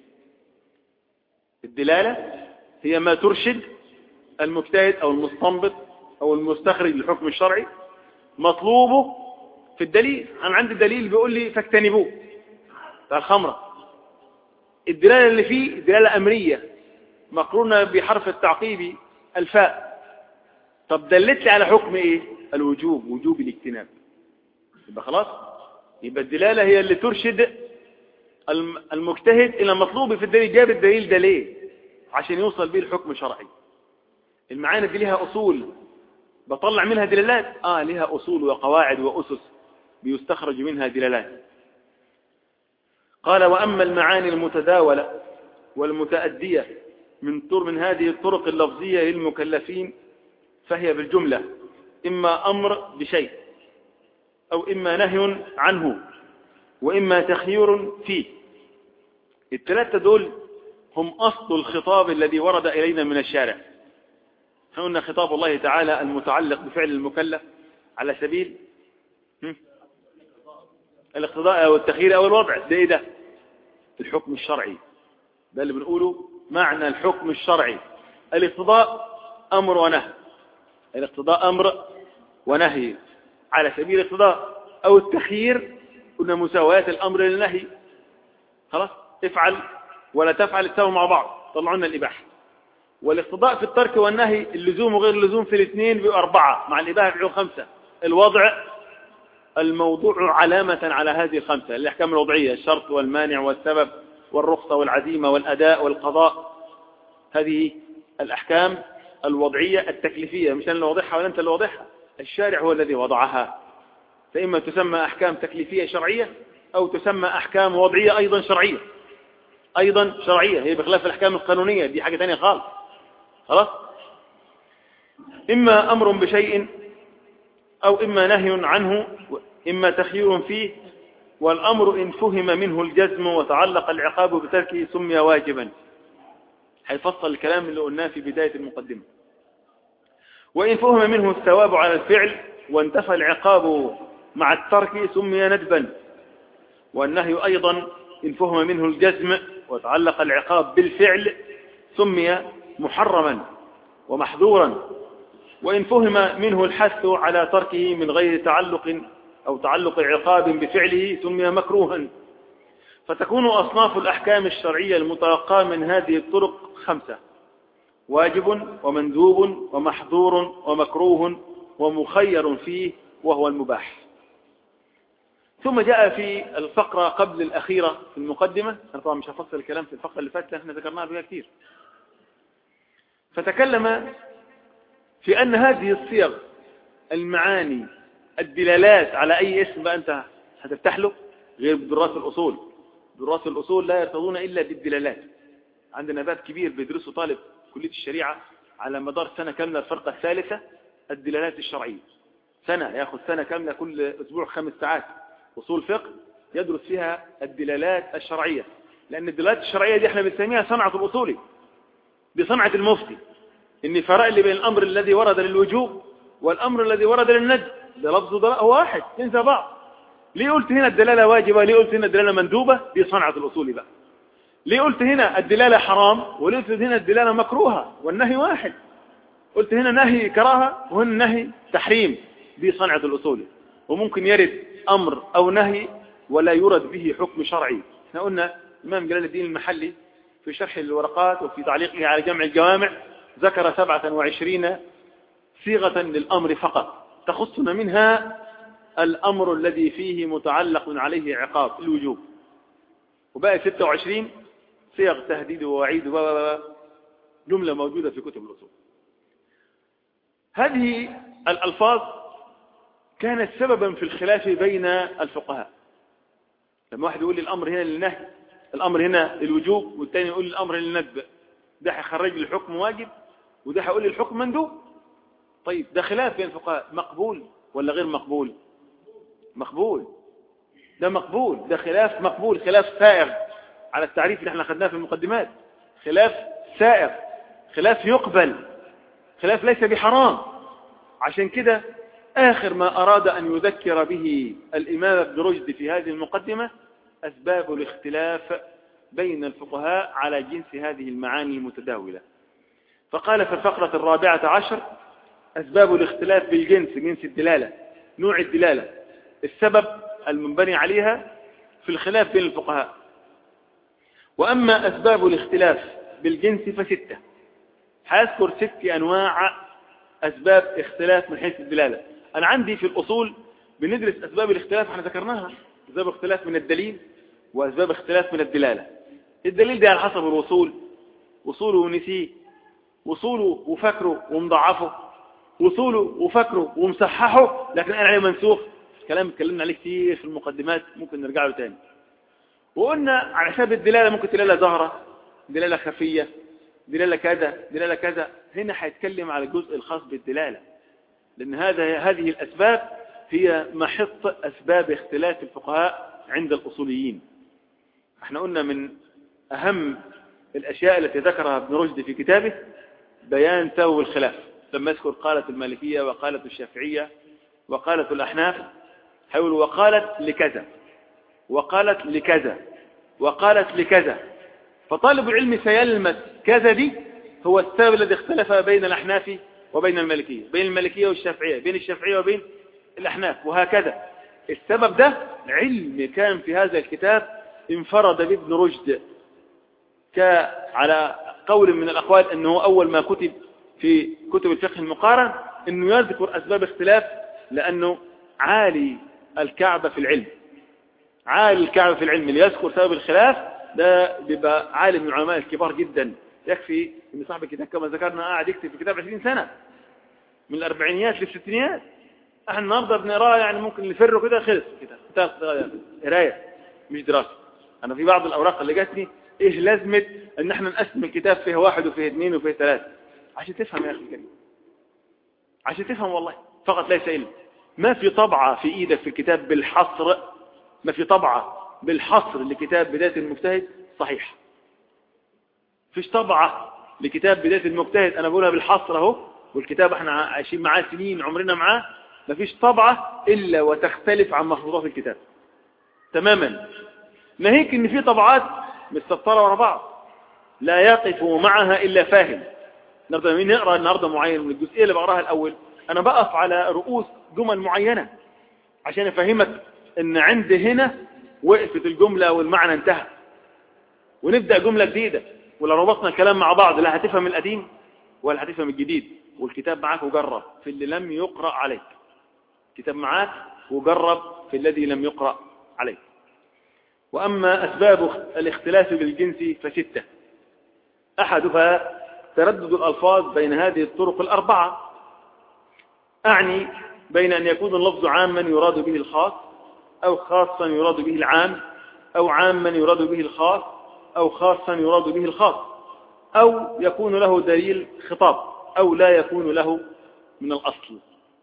الدلالة هي ما ترشد المجتهد أو المستنبط أو المستخرج للحكم الشرعي مطلوبه في الدليل. أنا عندي دليل بيقول لي فاجتنبوه بتاع الخمرة، الدلالة اللي فيه دلالة أمرية مقرونة بحرف التعقيب الفاء. طب دلت لي على حكم إيه؟ الوجوب، وجوب الاجتناب. يبقى خلاص، يبقى الدلالة هي اللي ترشد المجتهد إلى مطلوبه في الدليل. جاب الدليل ده ليه؟ عشان يوصل به الحكم الشرعي. المعاني دي لها أصول بطلع منها دلالات، آه لها أصول وقواعد وأسس بيستخرج منها دلالات. قال وأما المعاني المتداولة والمتأدية من طر من هذه الطرق اللفظية للمكلفين فهي بالجملة إما أمر بشيء، أو إما نهي عنه، وإما تخيير فيه. الثلاثة دول هم أصل الخطاب الذي ورد إلينا من الشارع. قلنا خطاب الله تعالى المتعلق بفعل المكلف على سبيل الاقتضاء أو التخيير أو الوضع. ده إيه ده؟ الحكم الشرعي. ده اللي بنقوله معنى الحكم الشرعي. الاقتضاء أمر ونهي، الاقتضاء أمر ونهي على سبيل الاقتضاء. أو التخيير قلنا مساواة الأمر للنهي. خلاص، افعل ولا تفعل يتساووا مع بعض، طلعونا الإباحة. والاقتضاء في الترك والنهي اللزوم وغير اللزوم في الاثنين بيبقوا أربعة، مع الإباحة بيبقوا خمسة. الوضع الموضوع علامة على هذه الخمسة، الأحكام الوضعية، الشرط والمانع والسبب والرخصة والعزيمة والأداء والقضاء. هذه الأحكام الوضعية التكليفية، مش أنا اللي وضعها ولا أنت اللي وضعها، الشارع هو الذي وضعها. فإما تسمى أحكام تكليفية شرعية أو تسمى أحكام وضعية أيضا شرعية، أيضا شرعية، هي بخلاف الأحكام القانونية، دي حاجة تانية خالص. خلاص، إما أمر بشيء أو إما نهي عنه، إما تخيير فيه. والأمر إن فهم منه الجزم وتعلق العقاب بتركه سمي واجبا. هيفصل الكلام اللي قلناه في بداية المقدمة. وإن فهم منه الثواب على الفعل وانتفى العقاب مع الترك سمي ندبا. والنهي أيضا إن فهم منه الجزم وتعلق العقاب بالفعل سمي محرما ومحظورا. وإن فهم منه الحث على تركه من غير تعلق أو تعلق عقاب بفعله سمي مكروها. فتكون أصناف الأحكام الشرعية المتلقاة من هذه الطرق خمسة: واجب ومندوب ومحظور ومكروه ومخير فيه وهو المباح. ثم جاء في الفقرة قبل الأخيرة في المقدمة، أنا طبعا مش هفصل الكلام في الفقرة اللي فاتت احنا ذكرناها بها كثير، فتكلم في أن هذه الصيغ المعاني الدلالات على أي اسم بقى أنت هتفتح له غير بدراسة الأصول. دراسة الأصول لا يرتضون إلا بالدلالات. عندنا باب كبير بيدرسه طالب كلية الشريعة على مدار سنة كاملة، الفرقة الثالثة الدلالات الشرعية، سنة يأخذ سنة كاملة كل أسبوع خمس ساعات أصول فقه يدرس فيها الدلالات الشرعية، لأن الدلالات الشرعية دي احنا بنسميها صنعة الأصولي، بصنعة المفتي، إن فرق اللي بين الأمر الذي ورد للوجوب والأمر الذي ورد للندب، ده لفظه ده واحد تنسى بعض. ليه قلت هنا الدلالة واجبة؟ ليه قلت هنا الدلالة مندوبة؟ دي صنعة الأصولي بقى. ليه قلت هنا الدلالة حرام وليه قلت هنا الدلالة مكروهة والنهي واحد؟ قلت هنا نهي كراهة وهنا نهي تحريم، دي صنعة الأصولي. وممكن يرد أمر أو نهي ولا يرد به حكم شرعي. احنا قلنا الإمام جلال الدين المحلي في شرح الورقات وفي تعليقه على جمع الجوامع ذكر سبعة وعشرين صيغة للأمر فقط تخصنا منها الأمر الذي فيه متعلق عليه عقاب الوجوب، وبقى ستة وعشرين صيغ تهديد ووعيد جملة موجودة في كتب الأصول. هذه الألفاظ كانت سببا في الخلاف بين الفقهاء. لما واحد يقول لي الأمر هنا للنهي، الأمر هنا للوجوب، والثاني يقول لي الأمر للندب، ده هيخرج لي الحكم واجب وده هيقول لي الحكم مندوب. طيب ده خلاف بين الفقهاء، مقبول ولا غير مقبول؟ مقبول، ده مقبول، ده خلاف مقبول، خلاف سائغ على التعريف اللي احنا خدناه في المقدمات، خلاف سائغ، خلاف يقبل، خلاف ليس بحرام. عشان كده آخر ما أراد أن يذكر به الإمام ابن رشد في هذه المقدمة أسباب الاختلاف بين الفقهاء على جنس هذه المعاني المتداولة. فقال في الفقرة الرابعة عشر أسباب الاختلاف بالجنس، جنس الدلالة، نوع الدلالة، السبب المنبني عليها في الخلاف بين الفقهاء. وأما أسباب الاختلاف بالجنس فستة، هذكر ست أنواع أسباب اختلاف من حيث الدلالة. أنا عندي في الأصول بندرس أسباب الاختلاف، احنا ذكرناها، أسباب اختلاف من الدليل وأسباب اختلاف من الدلالة. الدليل ده على حسب الوصول، وصوله ونسيه، وصوله وفكره ومضعفه، وصوله وفكره ومصححه لكن قال عليه منسوخ، كلام اتكلمنا عليه كتير في المقدمات، ممكن نرجع له تاني. وقلنا على حساب الدلالة ممكن دلالة ظاهرة، دلالة خفية، دلالة كذا، دلالة كذا. هنا هيتكلم على الجزء الخاص بالدلالة، لأن هذا هذه الأسباب هي محط أسباب اختلاف الفقهاء عند الأصوليين. احنا قلنا من أهم الأشياء التي ذكرها ابن رشد في كتابه بيان سبب الخلاف، لما يذكر قالت المالكية وقالت الشافعية وقالت الأحناف، حيقول وقالت لكذا وقالت لكذا وقالت لكذا. فطالب العلم سيلمس كذا دي هو السبب الذي اختلف بين الأحناف وبين المالكية، بين المالكية والشافعية، بين الشافعية وبين الأحناف، وهكذا. السبب ده علم كان في هذا الكتاب انفرد بابن رشد، على قول من الأقوال أنه أول ما كتب في كتب الفقه المقارن أنه يذكر أسباب اختلاف، لأنه عالي الكعبة في العلم، عالي الكعبة في العلم اللي يذكر سبب الخلاف ده بيبقى عالم من العلماء الكبار جدا. يكفي ان صاحب الكتاب كما ذكرنا قاعد يكتب في كتاب عشرين سنة من الأربعينيات للستينيات، احنا النهارده بنقراه يعني ممكن نفره كده خلص كده قرايه مش دراسه. انا في بعض الاوراق اللي جاتني ايه لازمه ان احنا نقسم الكتاب فيه واحد وفيه اثنين وفيه ثلاثه؟ عشان تفهم يا اخي الكريم، عشان تفهم والله فقط ليس علم. ما في طبعه في ايدك في الكتاب بالحصر، ما في طبعه بالحصر لكتاب بدايه المجتهد صحيح، فيش طبعه لكتاب بدايه المجتهد انا بقولها بالحصر اهو، والكتاب احنا عايشين معاه سنين عمرنا معاه، ما فيش طبعه الا وتختلف عن مخطوطات الكتاب تماما. ناهيك ان في طبعات مستطره ورا بعض لا يقف معها الا فاهم. النهارده مين يقرا النهارده معين من الجزئيه اللي بقراها الاول، انا بقف على رؤوس جمل معينه عشان افهمك ان عند هنا وقفت الجملة والمعنى انتهى، ونبدأ جملة جديدة، ولو ربطنا الكلام مع بعض لا هتفهم القديم ولا هتفهم الجديد. والكتاب معاك وجرب في اللي لم يقرأ عليك، كتاب معاك وجرب في الذي لم يقرأ عليك. وأما أسباب الاختلاف بالجنس فستة، أحدها تردد الألفاظ بين هذه الطرق الأربعة، أعني بين أن يكون اللفظ عاما يراد به الخاص، أو خاصا يراد به العام، أو عاما يراد به الخاص، أو خاصا يراد به الخاص، أو يكون له دليل خطاب، أو لا يكون له من الأصل.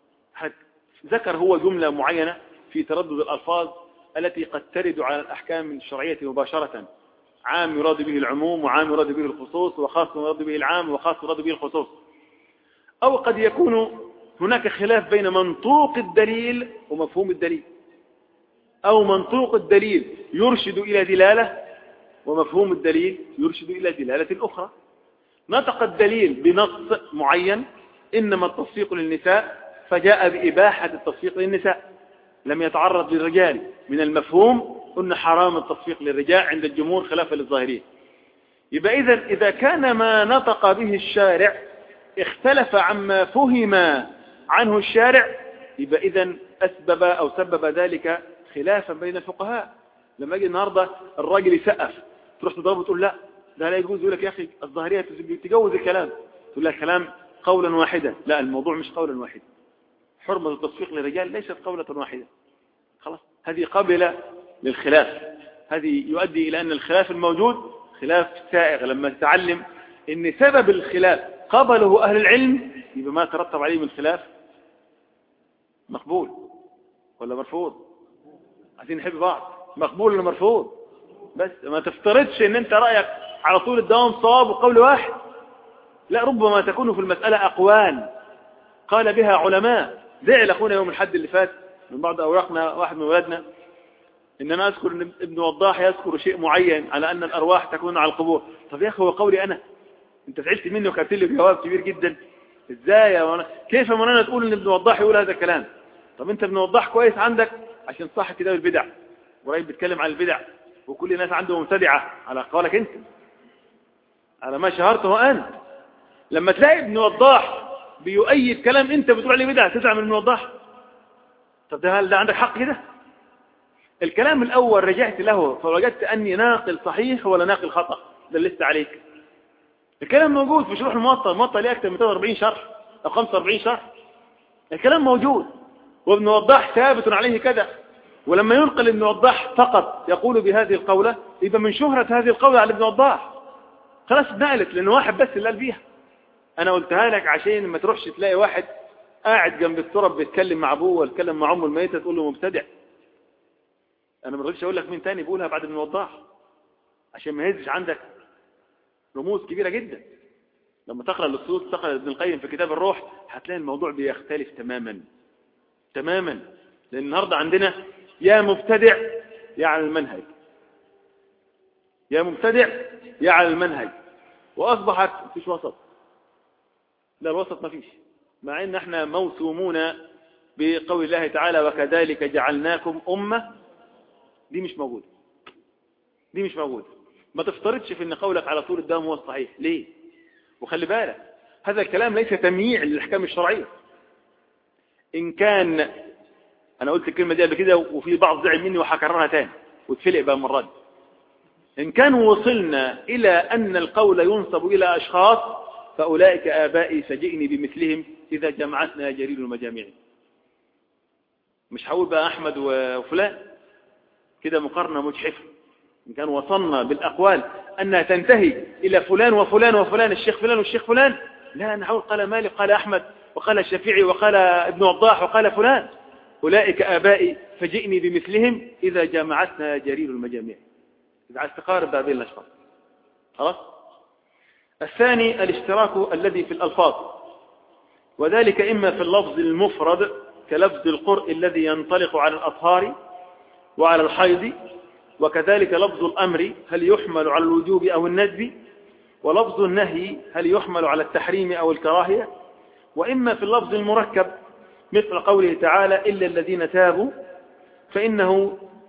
ذكر هو جملة معينة في تردد الألفاظ التي قد ترد على الأحكام الشرعية مباشرة، عام يراد به العموم، وعام يراد به الخصوص، وخاص يراد به العام، وخاص يراد به الخصوص. أو قد يكون هناك خلاف بين منطوق الدليل ومفهوم الدليل، أو منطوق الدليل يرشد إلى دلالة، ومفهوم الدليل يرشد إلى دلالة أخرى. نطق الدليل بنص معين، إنما التصفيق للنساء، فجاء بإباحة التصفيق للنساء، لم يتعرض للرجال. من المفهوم أن حرام التصفيق للرجال عند الجمهور خلافا للظاهرية. يبقى إذن إذا كان ما نطق به الشارع اختلف عما فهم عنه الشارع، يبقى إذن أسبب أو سبب ذلك خلافا بين الفقهاء. لما يجي النهاردة الراجل يسقف، تروح تضربه وتقول لا ده لا يجوز، يقول لك يا أخي الظاهرية تجوز الكلام، تقول لك كلام قولا واحدا. لا، الموضوع مش قولا واحدا. حرمة التصفيق للرجال ليست قولة واحدة، خلاص. هذه قابلة للخلاف، هذه يؤدي إلى أن الخلاف الموجود خلاف سائغ. لما تتعلم أن سبب الخلاف قبله أهل العلم، يبقى ما ترتب عليه من الخلاف مقبول ولا مرفوض؟ عايزين نحب بعض، مقبول ولا مرفوض؟ بس ما تفترضش أن أنت رأيك على طول الدوام صواب وقول واحد، لا، ربما تكون في المسألة أقوال قال بها علماء. زعل أخونا يوم الحد اللي فات من بعض أوراقنا واحد من ولادنا إن أنا أذكر أن ابن وضاح يذكر شيء معين على أن الأرواح تكون على القبور. طب يا أخي هو قولي أنا، أنت زعلت مني وكتبت لي جواب كبير جدا. إزاي يا وانا كيف من أنا تقول أن ابن وضاح يقول هذا الكلام؟ طب أنت ابن وضاح كويس عندك عشان صح كتاب البدع، ورايك بيتكلم عن البدع، وكل الناس عنده مبتدعة على قولك أنت، على ما شهرته أنت. لما تلاقي ابن وضاح بيؤيد كلام أنت بتقول عليه بدعة، تزعل من ابن وضاح؟ طب ده هل ده عندك حق كده؟ الكلام الأول رجعت له فوجدت أني ناقل صحيح ولا ناقل خطأ، دلست عليك. الكلام موجود في شروح الموطأ، الموطأ ليه أكثر من مئتين وأربعين شرح أو خمسة وأربعين شرح. الكلام موجود، وابن وضاح ثابت عليه كذا. ولما ينقل ابن وضاح فقط يقول بهذه القولة، يبقى من شهرة هذه القولة على ابن وضاح خلاص اتنقلت، لأنه واحد بس اللي قال بيها. أنا قلتها لك عشان ما تروحش تلاقي واحد قاعد جنب التراب بيتكلم مع أبوه ويتكلم مع أمه الميتة تقول له مبتدع. أنا ما رغبش أقول لك مين تاني بيقولها بعد ابن وضاح عشان ما يهزش عندك رموز كبيرة جدا. لما تقرأ الأصول، تقرأ ابن القيم في كتاب الروح، هتلاقي الموضوع بيختلف تماما تماما. لأن النهاردة عندنا يا مبتدع يا على المنهج، يا مبتدع يا على المنهج، وأصبحت مفيش وسط. لا، الوسط مفيش، مع ان احنا موسومون بقول الله تعالى وكذلك جعلناكم أمة. دي مش موجودة، دي مش موجودة. ما تفترضش في ان قولك على طول الدوام هو الصحيح. ليه؟ وخلي بالك هذا الكلام ليس تمييع للأحكام الشرعية. إن كان أنا قلت الكلمة دي قبل كده وفي بعض زعل مني وهكررها تاني وتفلق بقى المرة دي. إن كان وصلنا إلى أن القول ينسب إلى أشخاص فأولئك آبائي فجئني بمثلهم إذا جمعتنا جرير المجامع. مش هقول بقى أحمد وفلان كده مقارنة مجحفة. إن كان وصلنا بالأقوال أنها تنتهي إلى فلان وفلان وفلان، الشيخ فلان والشيخ فلان، لا، نحاول قال مالك قال أحمد وقال الشافعي وقال ابن وضاح وقال فلان. أولئك آبائي فجئني بمثلهم إذا جمعتنا جرير المجامع. إذا عايز تقارب هذه الأشخاص خلاص. الثاني الاشتراك الذي في الألفاظ، وذلك إما في اللفظ المفرد كلفظ القرء الذي ينطلق على الأطهار وعلى الحيض، وكذلك لفظ الأمر هل يحمل على الوجوب أو الندب، ولفظ النهي هل يحمل على التحريم أو الكراهية، وإما في اللفظ المركب مثل قوله تعالى إلا الذين تابوا، فإنه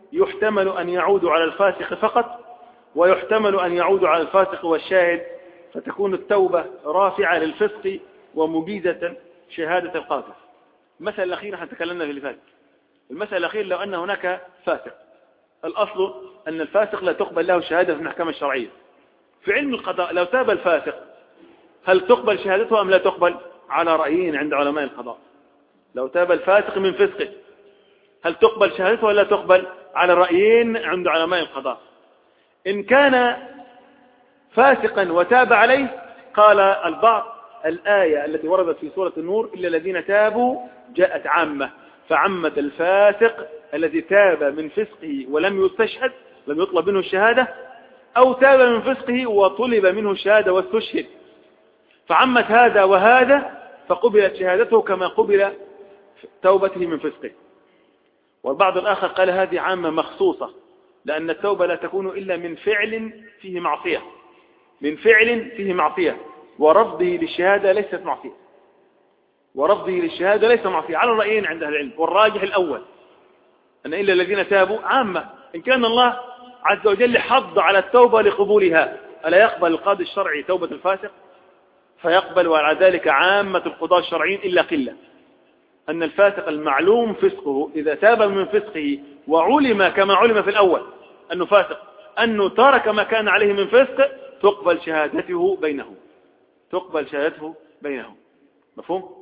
يحتمل أن يعودوا على الفاسق فقط، ويحتمل أن يعودوا على الفاسق والشاهد، فتكون التوبة رافعة للفسق ومجيزة شهادة القاذف. المسألة الأخيرة نحن تكلمنا في اللي فات. المسألة الأخيرة لو أن هناك فاسق، الأصل أن الفاسق لا تقبل له شهادة في المحكمة الشرعية. في علم القضاء لو تاب الفاسق هل تقبل شهادته أم لا تقبل؟ على رأيين عند علماء القضاء. لو تاب الفاسق من فسقه هل تقبل شهادته ولا تقبل؟ على رأيين عند علماء القضاء. إن كان فاسقا وتاب عليه قال البعض الآية التي وردت في سورة النور إلا الذين تابوا جاءت عامة، فعمت الفاسق الذي تاب من فسقه ولم يستشهد، لم يطلب منه الشهادة، أو تاب من فسقه وطلب منه الشهادة واستشهد، فعمت هذا وهذا، فقبلت شهادته كما قبل توبته من فسقه. والبعض الآخر قال هذه عامة مخصوصة، لأن التوبة لا تكون إلا من فعل فيه معصية، من فعل فيه معصية، ورفضه للشهادة ليست معصية، ورفضه للشهادة ليس معصية على الرأيين عند أهل العلم. والراجح الأول أن إلا الذين تابوا عامة. إن كان الله عز وجل حض على التوبة لقبولها، ألا يقبل القاضي الشرعي توبة الفاسق؟ فيقبل، وعلى ذلك عامة القضاة الشرعيين إلا قلة، أن الفاسق المعلوم فسقه إذا تاب من فسقه وعلم كما علم في الأول أنه فاسق، أنه ترك ما كان عليه من فسق، تقبل شهادته بينهم، تقبل شهادته بينهم. مفهوم؟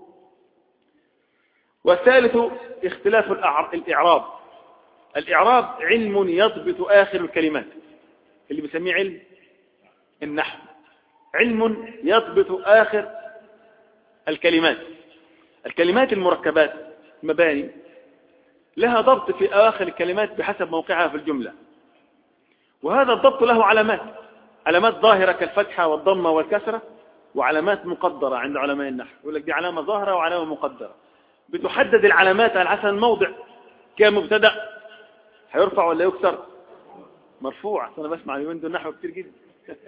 والثالث اختلاف الإعراب. الإعراب علم يضبط آخر الكلمات، اللي بيسميه علم النحو، علم يضبط آخر الكلمات. الكلمات المركبات مباني لها ضبط في آخر الكلمات بحسب موقعها في الجملة، وهذا الضبط له علامات، علامات ظاهرة كالفتحة والضمة والكسرة، وعلامات مقدرة عند علماء النحو، يقول لك دي علامة ظاهرة وعلامة مقدرة. بتحدد العلامات على حسب الموضع. كمبتدأ هيرفع ولا يكسر؟ مرفوع. أنا بسمع اليومين دول نحو كتير جدا.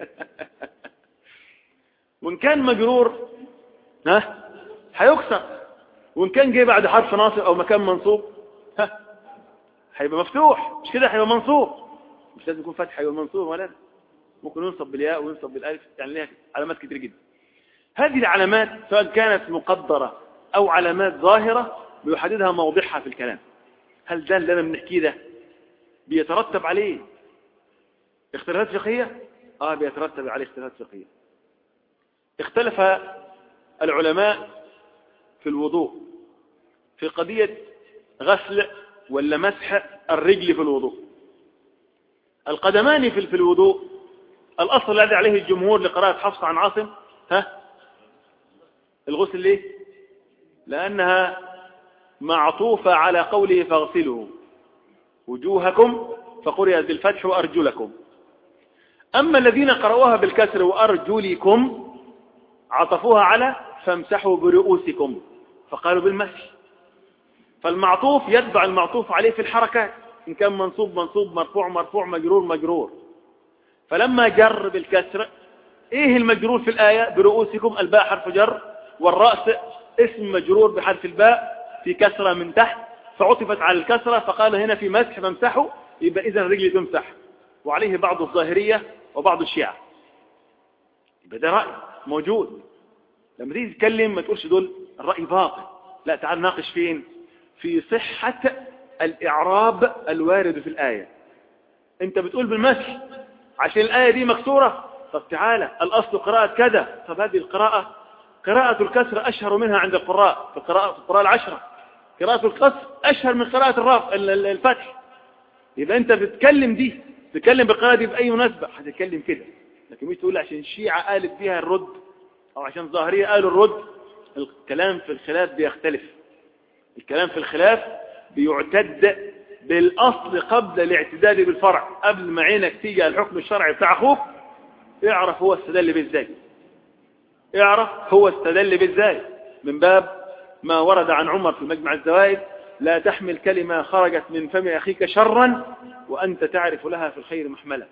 وإن كان مجرور ها هيكسر، وإن كان جاي بعد حرف ناصب أو مكان منصوب ها هيبقى مفتوح، مش كده؟ هيبقى منصوب، مش لازم يكون فتح، هيبقى منصوب، ولا ممكن ينصب بالياء وينصب بالالف، يعني ليها علامات كتير جدا. هذه العلامات سواء كانت مقدرة أو علامات ظاهرة بيحددها موضعها في الكلام. هل ده اللي أنا بنحكيه ده بيترتب عليه اختلافات فقهية؟ آه بيترتب عليه اختلافات فقهية. اختلف العلماء في الوضوء في قضية غسل ولا مسح الرجل في الوضوء. القدمان في الوضوء الأصل الذي عليه الجمهور لقراءة حفص عن عاصم ها الغسل. ليه؟ لأنها معطوفة على قوله فاغسلوا وجوهكم، فقرئت بالفتح وأرجلكم. أما الذين قرأوها بالكسر وأرجلكم عطفوها على فامسحوا برؤوسكم، فقالوا بالمسح. فالمعطوف يتبع المعطوف عليه في الحركات، إن كان منصوب منصوب، مرفوع مرفوع، مجرور مجرور. فلما جر بالكسر، إيه المجرور في الآية؟ برؤوسكم، الباء حرف جر، والرأس اسم مجرور بحرف الباء في كسرة من تحت، فعطفت على الكسرة، فقال هنا في مسح فامسحوا، يبقى إذن الرجل تمسح. وعليه بعض الظاهرية وبعض الشيعة. يبقى ده رأي موجود. لما تيجي تتكلم ما تقولش دول الرأي باطل، لا، تعال ناقش فين؟ في صحة الإعراب الوارد في الآية. أنت بتقول بالمسح عشان الآية دي مكسورة، طب تعالى الأصل قراءة كذا، طب هذه القراءة قراءة الكسر أشهر منها عند القراء، في القراءة, في القراءة العشرة قراءة الكسر أشهر من قراءة الرفع الفتح. يبقى أنت بتتكلم دي، بتتكلم بالقراءة دي بأي مناسبة هتتكلم كده، لكن مش تقول عشان الشيعة قالت بيها الرد أو عشان الظاهرية قالوا الرد. الكلام في الخلاف بيختلف. الكلام في الخلاف بيعتد بالأصل قبل الاعتداد بالفرع. قبل ما عينك تيجي الحكم الشرعي بتاع أخوك اعرف هو استدل بالذات، اعرف هو استدل بالذات، من باب ما ورد عن عمر في مجمع الزوائد: لا تحمل كلمة خرجت من فم أخيك شرا وأنت تعرف لها في الخير محملة.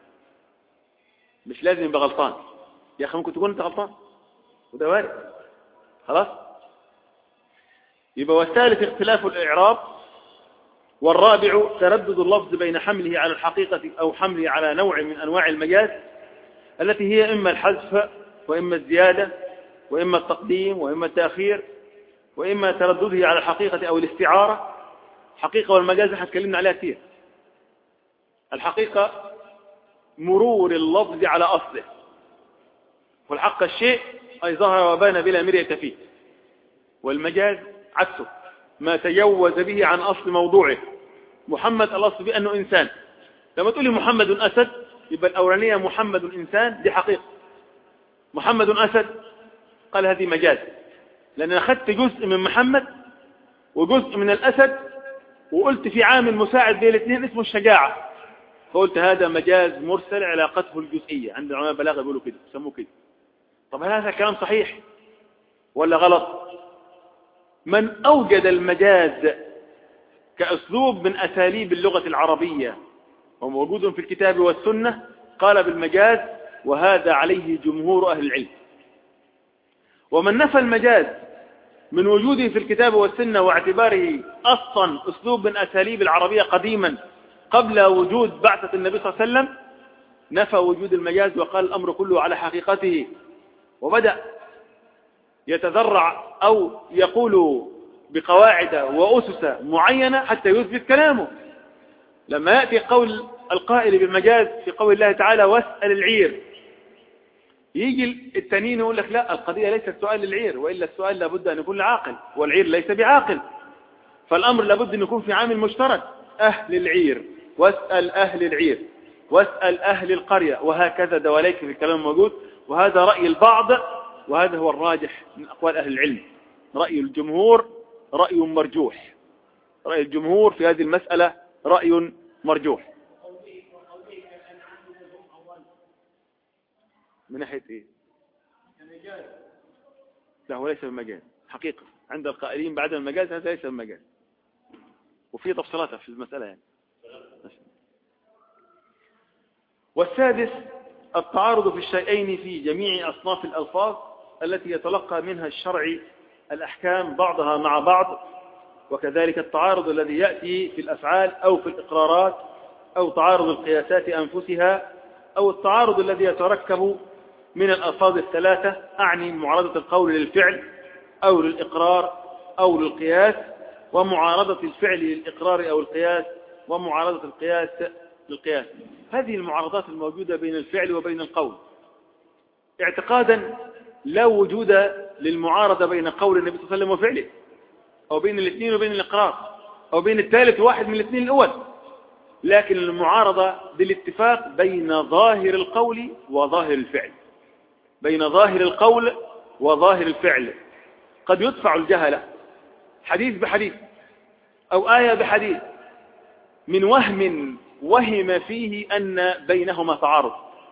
مش لازم يبقى غلطان يا أخي، ممكن تكون أنت غلطان وده وارد. خلاص. يبقى والثالث اختلاف الإعراب والرابع تردد اللفظ بين حمله على الحقيقة أو حمله على نوع من أنواع المجاز التي هي إما الحذف وإما الزيادة وإما التقديم وإما التأخير وإما تردده على الحقيقة أو الاستعارة. حقيقة والمجاز هتكلمنا عليها كثير. الحقيقة مرور اللفظ على أصله، والحق الشيء أي ظهر وبان بلا مرية فيه، والمجاز عكسه ما تجوز به عن أصل موضوعه. محمد الأصل بأنه إنسان، لما تقولي محمد أسد يبقى الأولانية محمد إنسان دي حقيقة، محمد أسد قال هذه مجاز، لأن أخذت جزء من محمد وجزء من الأسد وقلت في عامل مساعد بين الاثنين اسمه الشجاعة، فقلت هذا مجاز مرسل علاقته الجزئية. عند العلماء البلاغة بيقولوا كده، يسموه كده. طب هل هذا كلام صحيح ولا غلط؟ من أوجد المجاز كأسلوب من أساليب اللغة العربية وموجود في الكتاب والسنة قال بالمجاز، وهذا عليه جمهور أهل العلم. ومن نفى المجاز من وجوده في الكتاب والسنة واعتباره أصلا أسلوب من أساليب العربية قديما قبل وجود بعثة النبي صلى الله عليه وسلم نفى وجود المجاز وقال الأمر كله على حقيقته، وبدأ يتذرع أو يقول بقواعد وأسس معينة حتى يثبت كلامه. لما يأتي قول القائل بالمجاز في قول الله تعالى واسأل العير، يجي التانيين يقول لك لا، القضية ليست سؤال للعير، وإلا السؤال لابد أن يكون لعاقل، والعير ليس بعاقل، فالأمر لابد أن يكون في عامل مشترك، أهل العير واسأل أهل العير واسأل أهل القرية، وهكذا دواليك في الكلام موجود. وهذا رأي البعض، وهذا هو الراجح من أقوال أهل العلم. رأي الجمهور رأي مرجوح، رأي الجمهور في هذه المسألة رأي مرجوح. من ناحية إيه؟ لا، هو ليس بالمجاز حقيقة عند القائلين بعد المجاز، هذا ليس بالمجاز، وفي تفصيلات في المسألة يعني. والسادس التعارض في الشيئين في جميع أصناف الألفاظ التي يتلقى منها الشرع الأحكام بعضها مع بعض، وكذلك التعارض الذي يأتي في الأفعال أو في الإقرارات، أو تعارض القياسات أنفسها، أو التعارض الذي يتركب من الألفاظ الثلاثة، أعني معارضة القول للفعل أو للإقرار أو للقياس، ومعارضة الفعل للإقرار أو القياس، ومعارضة القياس للقياس. هذه المعارضات الموجودة بين الفعل وبين القول اعتقادا لا وجود للمعارضة بين قول النبي صلى الله عليه وسلم وفعله، أو بين الاثنين وبين الإقرار، أو بين الثالث واحد من الاثنين الأول، لكن المعارضة بالاتفاق بين ظاهر القول وظاهر الفعل، بين ظاهر القول وظاهر الفعل. قد يدفع الجهل حديث بحديث أو آية بحديث من وهم وهم فيه أن بينهما تعارض،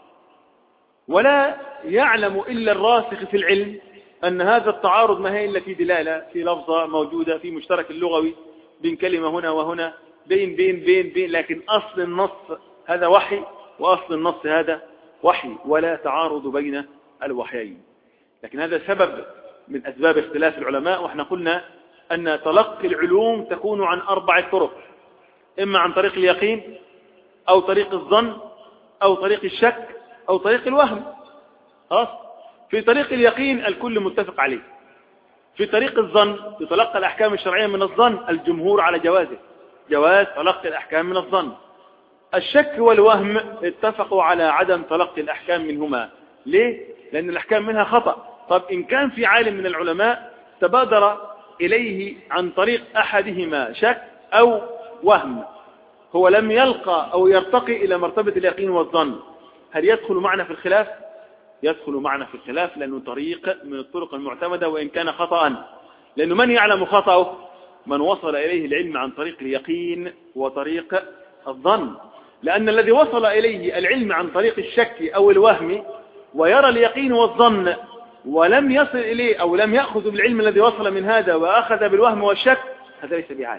ولا يعلم إلا الراسخ في العلم أن هذا التعارض ما هي إلا في دلالة، في لفظة موجودة في مشترك اللغوي بين كلمة هنا وهنا، بين بين بين بين لكن أصل النص هذا وحي وأصل النص هذا وحي، ولا تعارض بين الوحيين. لكن هذا سبب من أسباب اختلاف العلماء، وإحنا قلنا أن تلقي العلوم تكون عن أربع طرق، إما عن طريق اليقين أو طريق الظن أو طريق الشك أو طريق الوهم. خلاص؟ في طريق اليقين الكل متفق عليه. في طريق الظن يتلقى الأحكام الشرعية من الظن، الجمهور على جوازه، جواز تلقي الأحكام من الظن. الشك والوهم اتفقوا على عدم تلقي الأحكام منهما. ليه؟ لأن الأحكام منها خطأ. طب إن كان في عالم من العلماء تبادر إليه عن طريق أحدهما شك أو وهم، هو لم يلقى أو يرتقي إلى مرتبة اليقين والظن، هل يدخل معنا في الخلاف؟ يدخل معنا في الخلاف، لأنه طريق من الطرق المعتمدة وإن كان خطأ. لأنه من يعلم خطأه؟ من وصل إليه العلم عن طريق اليقين وطريق الظن. لأن الذي وصل إليه العلم عن طريق الشك أو الوهم ويرى اليقين والظن ولم يصل إليه أو لم يأخذ بالعلم الذي وصل من هذا وأخذ بالوهم والشك، هذا ليس بعالم،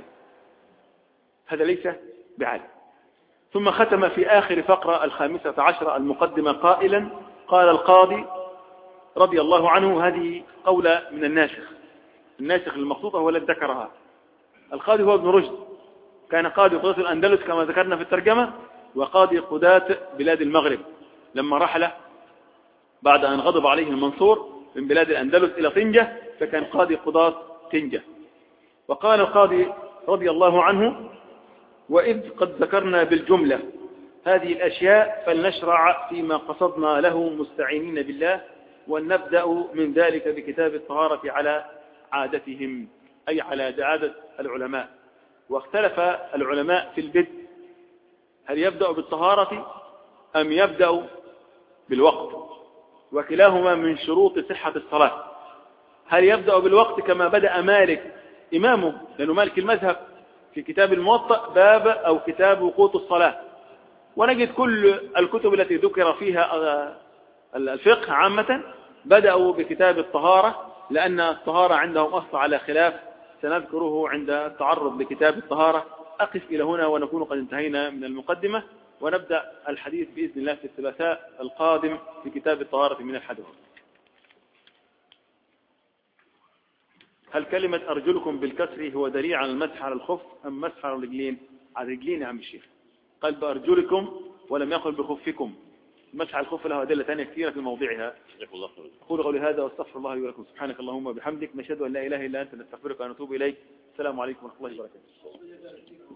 هذا ليس بعالم. ثم ختم في آخر فقرة الخامسة عشرة المقدمة قائلا: قال القاضي رضي الله عنه، هذه قولة من الناسخ، الناسخ المخطوطة هو الذي ذكرها. القاضي هو ابن رشد كان قاضي قضاة الأندلس كما ذكرنا في الترجمة، وقاضي قضاة بلاد المغرب لما رحل بعد أن غضب عليه المنصور من بلاد الأندلس إلى طنجة، فكان قاضي قضاة طنجة. وقال القاضي رضي الله عنه: وإذ قد ذكرنا بالجملة هذه الأشياء فلنشرع فيما قصدنا له مستعينين بالله، ونبدأ من ذلك بكتاب الطهارة على عادتهم، أي على عادة العلماء. واختلف العلماء في البدء، هل يبدأ بالطهارة أم يبدأ بالوقت؟ وكلاهما من شروط صحة الصلاة. هل يبدأ بالوقت كما بدأ مالك إمامه، لأنه مالك المذهب في كتاب الموطأ باب أو كتاب وقوت الصلاة، ونجد كل الكتب التي ذكر فيها الفقه عامة بدأوا بكتاب الطهارة، لأن الطهارة عندهم أصل على خلاف سنذكره عند التعرض لكتاب الطهارة. أقف إلى هنا ونكون قد انتهينا من المقدمة، ونبدأ الحديث بإذن الله في الثلاثاء القادم في كتاب الطهارة من الحدث. هل كلمة أرجلكم بالكسر هو دليل على المسح على الخف أم مسح على الرجلين؟ على الرجلين يا عم الشيخ، قال بأرجلكم ولم يقل بخفكم. مسح على الخف له أدلة ثانية كثيرة في موضعها. أقول قولي هذا واستغفر الله لي ولكم. سبحانك اللهم وبحمدك، نشهد أن لا إله إلا أنت، نستغفرك ونتوب إليك. السلام عليكم ورحمة الله وبركاته.